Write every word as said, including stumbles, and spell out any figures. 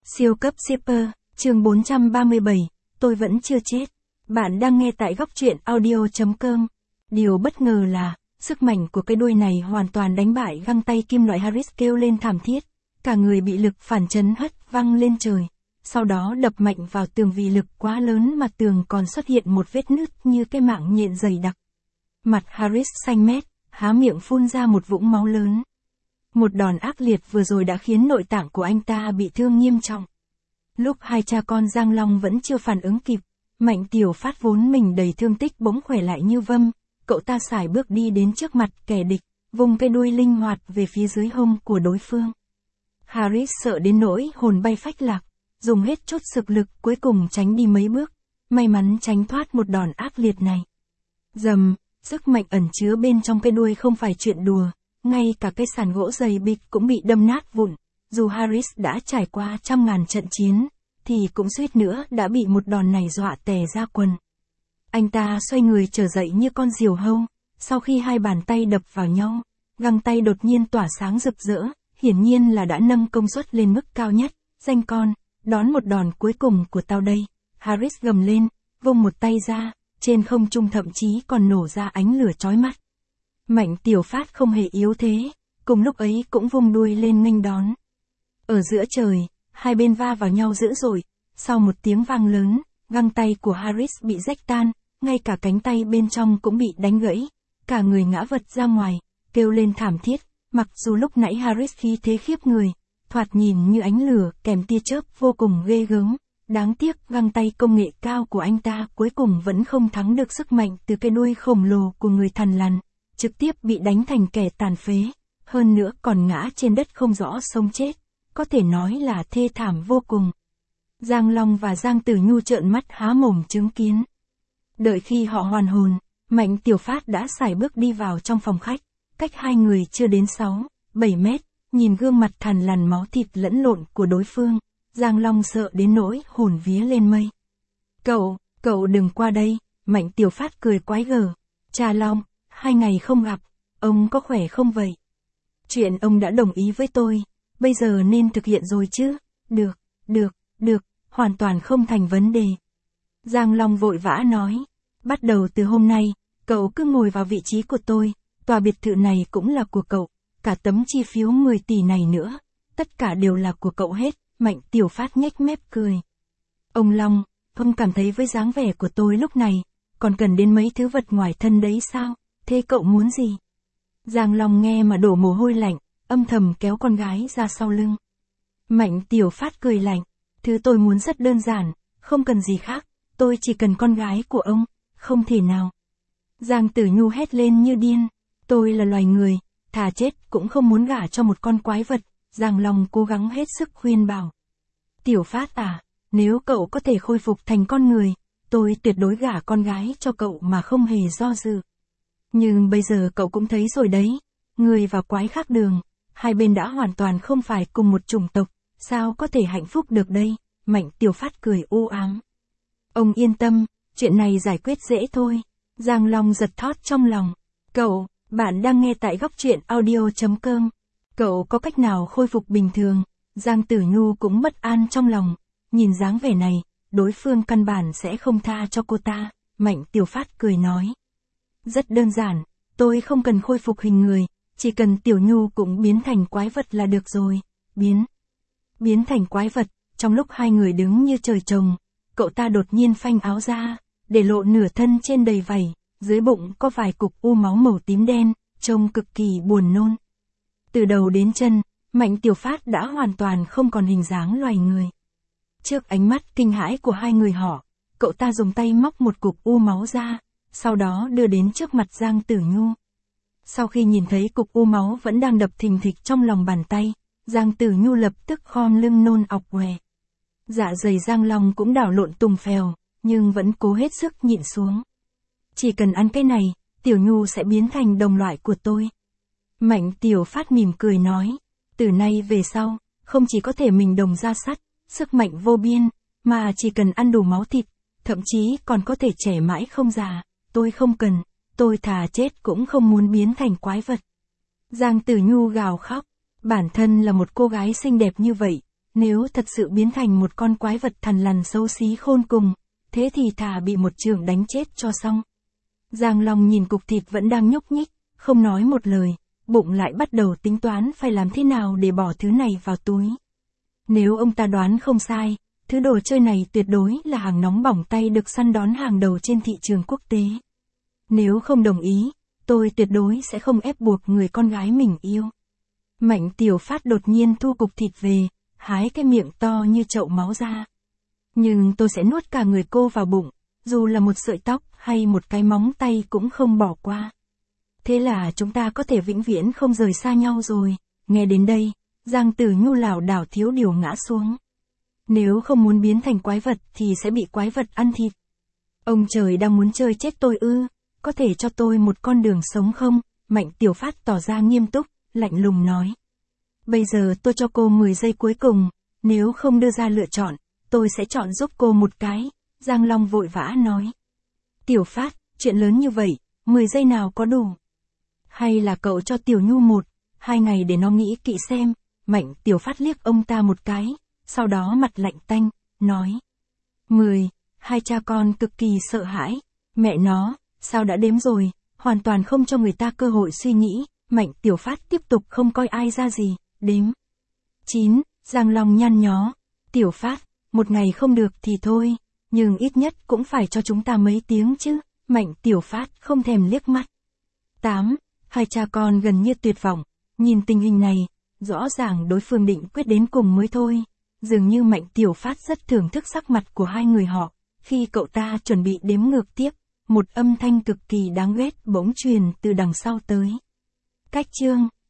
Siêu cấp shipper, chương bốn trăm ba mươi bảy, tôi vẫn chưa chết. Bạn đang nghe tại góc truyện audio chấm com. Điều bất ngờ là, sức mạnh của cái đuôi này hoàn toàn đánh bại găng tay kim loại. Harris kêu lên thảm thiết. Cả người bị lực phản chấn hất văng lên trời. Sau đó đập mạnh vào tường vì lực quá lớn mà tường còn xuất hiện một vết nứt như cái mạng nhện dày đặc. Mặt Harris xanh mét, há miệng phun ra một vũng máu lớn. Một đòn ác liệt vừa rồi đã khiến nội tạng của anh ta bị thương nghiêm trọng. Lúc hai cha con Giang Long vẫn chưa phản ứng kịp, Mạnh Tiểu Phát vốn mình đầy thương tích bỗng khỏe lại như vâm, cậu ta sải bước đi đến trước mặt kẻ địch, vùng cái đuôi linh hoạt về phía dưới hông của đối phương. Harris sợ đến nỗi hồn bay phách lạc, dùng hết chốt sực lực cuối cùng tránh đi mấy bước, may mắn tránh thoát một đòn ác liệt này. Dầm, sức mạnh ẩn chứa bên trong cái đuôi không phải chuyện đùa. Ngay cả cái sàn gỗ dày bịch cũng bị đâm nát vụn, dù Harris đã trải qua trăm ngàn trận chiến, thì cũng suýt nữa đã bị một đòn này dọa tè ra quần. Anh ta xoay người trở dậy như con diều hâu, sau khi hai bàn tay đập vào nhau, găng tay đột nhiên tỏa sáng rực rỡ, hiển nhiên là đã nâng công suất lên mức cao nhất. Danh con, đón một đòn cuối cùng của tao đây, Harris gầm lên, vung một tay ra, trên không trung thậm chí còn nổ ra ánh lửa chói mắt. Mạnh Tiểu Phát không hề yếu thế, cùng lúc ấy cũng vung đuôi lên nghênh đón. Ở giữa trời, hai bên va vào nhau dữ dội, sau một tiếng vang lớn, găng tay của Harris bị rách tan, ngay cả cánh tay bên trong cũng bị đánh gãy, cả người ngã vật ra ngoài, kêu lên thảm thiết, mặc dù lúc nãy Harris khí thế khiếp người, thoạt nhìn như ánh lửa kèm tia chớp vô cùng ghê gớm, đáng tiếc găng tay công nghệ cao của anh ta cuối cùng vẫn không thắng được sức mạnh từ cái đuôi khổng lồ của người thằn lằn. Trực tiếp bị đánh thành kẻ tàn phế, hơn nữa còn ngã trên đất không rõ sống chết, có thể nói là thê thảm vô cùng. Giang Long và Giang Tử Nhu trợn mắt há mồm chứng kiến. Đợi khi họ hoàn hồn, Mạnh Tiểu Phát đã sải bước đi vào trong phòng khách, cách hai người chưa đến sáu, bảy mét, nhìn gương mặt thằn lằn máu thịt lẫn lộn của đối phương, Giang Long sợ đến nỗi hồn vía lên mây. Cậu, cậu đừng qua đây, Mạnh Tiểu Phát cười quái gở. Cha Long, hai ngày không gặp, ông có khỏe không vậy? Chuyện ông đã đồng ý với tôi, bây giờ nên thực hiện rồi chứ? Được, được, được, hoàn toàn không thành vấn đề. Giang Long vội vã nói, bắt đầu từ hôm nay, cậu cứ ngồi vào vị trí của tôi, tòa biệt thự này cũng là của cậu, cả tấm chi phiếu mười tỷ này nữa, tất cả đều là của cậu hết. Mạnh Tiểu Phát nhếch mép cười. Ông Long, ông cảm thấy với dáng vẻ của tôi lúc này, còn cần đến mấy thứ vật ngoài thân đấy sao? Thế cậu muốn gì? Giang Long nghe mà đổ mồ hôi lạnh, âm thầm kéo con gái ra sau lưng. Mạnh Tiểu Phát cười lạnh, thứ tôi muốn rất đơn giản, không cần gì khác, tôi chỉ cần con gái của ông, không thể nào. Giang Tử Nhu hét lên như điên, tôi là loài người, thà chết cũng không muốn gả cho một con quái vật. Giang Long cố gắng hết sức khuyên bảo. Tiểu Phát à, nếu cậu có thể khôi phục thành con người, tôi tuyệt đối gả con gái cho cậu mà không hề do dự. Nhưng bây giờ cậu cũng thấy rồi đấy, người và quái khác đường, hai bên đã hoàn toàn không phải cùng một chủng tộc, sao có thể hạnh phúc được đây? Mạnh Tiểu Phát cười u ám. Ông yên tâm, chuyện này giải quyết dễ thôi. Giang Long giật thót trong lòng. Cậu, bạn đang nghe tại góc truyện audio chấm com. Cậu có cách nào khôi phục bình thường? Giang Tử Nhu cũng bất an trong lòng, nhìn dáng vẻ này, đối phương căn bản sẽ không tha cho cô ta. Mạnh Tiểu Phát cười nói. Rất đơn giản, tôi không cần khôi phục hình người, chỉ cần Tiểu Nhu cũng biến thành quái vật là được rồi. Biến. Biến thành quái vật, trong lúc hai người đứng như trời trồng, cậu ta đột nhiên phanh áo ra, để lộ nửa thân trên đầy vảy, dưới bụng có vài cục u máu màu tím đen, trông cực kỳ buồn nôn. Từ đầu đến chân, Mạnh Tiểu Phát đã hoàn toàn không còn hình dáng loài người. Trước ánh mắt kinh hãi của hai người họ, cậu ta dùng tay móc một cục u máu ra, sau đó đưa đến trước mặt Giang Tử Nhu. Sau khi nhìn thấy cục u máu vẫn đang đập thình thịch trong lòng bàn tay, Giang Tử Nhu lập tức khom lưng nôn ọc què. Dạ dày Giang Long cũng đảo lộn tùng phèo, nhưng vẫn cố hết sức nhịn xuống. Chỉ cần ăn cái này, Tiểu Nhu sẽ biến thành đồng loại của tôi. Mạnh Tiểu Phát mỉm cười nói, từ nay về sau, không chỉ có thể mình đồng ra sắt, sức mạnh vô biên, mà chỉ cần ăn đủ máu thịt, thậm chí còn có thể trẻ mãi không già, tôi không cần, tôi thà chết cũng không muốn biến thành quái vật. Giang Tử Nhu gào khóc, bản thân là một cô gái xinh đẹp như vậy, nếu thật sự biến thành một con quái vật thằn lằn xấu xí khôn cùng, thế thì thà bị một chưởng đánh chết cho xong. Giang Long nhìn cục thịt vẫn đang nhúc nhích, không nói một lời, bụng lại bắt đầu tính toán phải làm thế nào để bỏ thứ này vào túi. Nếu ông ta đoán không sai, thứ đồ chơi này tuyệt đối là hàng nóng bỏng tay được săn đón hàng đầu trên thị trường quốc tế. Nếu không đồng ý, tôi tuyệt đối sẽ không ép buộc người con gái mình yêu. Mạnh Tiểu Phát đột nhiên thu cục thịt về, hái cái miệng to như chậu máu ra. Nhưng tôi sẽ nuốt cả người cô vào bụng, dù là một sợi tóc hay một cái móng tay cũng không bỏ qua. Thế là chúng ta có thể vĩnh viễn không rời xa nhau rồi. Nghe đến đây, Giang Tử Nhu lảo đảo thiếu điều ngã xuống. Nếu không muốn biến thành quái vật thì sẽ bị quái vật ăn thịt. Ông trời đang muốn chơi chết tôi ư, có thể cho tôi một con đường sống không? Mạnh Tiểu Phát tỏ ra nghiêm túc, lạnh lùng nói. Bây giờ tôi cho cô mười giây cuối cùng, nếu không đưa ra lựa chọn, tôi sẽ chọn giúp cô một cái, Giang Long vội vã nói. Tiểu Phát, chuyện lớn như vậy, mười giây nào có đủ? Hay là cậu cho Tiểu Nhu một, hai ngày để nó nghĩ kỹ xem? Mạnh Tiểu Phát liếc ông ta một cái, sau đó mặt lạnh tanh, nói. Mười, hai cha con cực kỳ sợ hãi, mẹ nó, sao đã đếm rồi, hoàn toàn không cho người ta cơ hội suy nghĩ, Mạnh Tiểu Phát tiếp tục không coi ai ra gì, đếm. Chín, Giang Long nhăn nhó, Tiểu Phát, một ngày không được thì thôi, nhưng ít nhất cũng phải cho chúng ta mấy tiếng chứ, Mạnh Tiểu Phát không thèm liếc mắt. Tám, hai cha con gần như tuyệt vọng, nhìn tình hình này, rõ ràng đối phương định quyết đến cùng mới thôi. Dường như Mạnh Tiểu Phát rất thưởng thức sắc mặt của hai người họ, khi cậu ta chuẩn bị đếm ngược tiếp, một âm thanh cực kỳ đáng ghét bỗng truyền từ đằng sau tới. Cách chương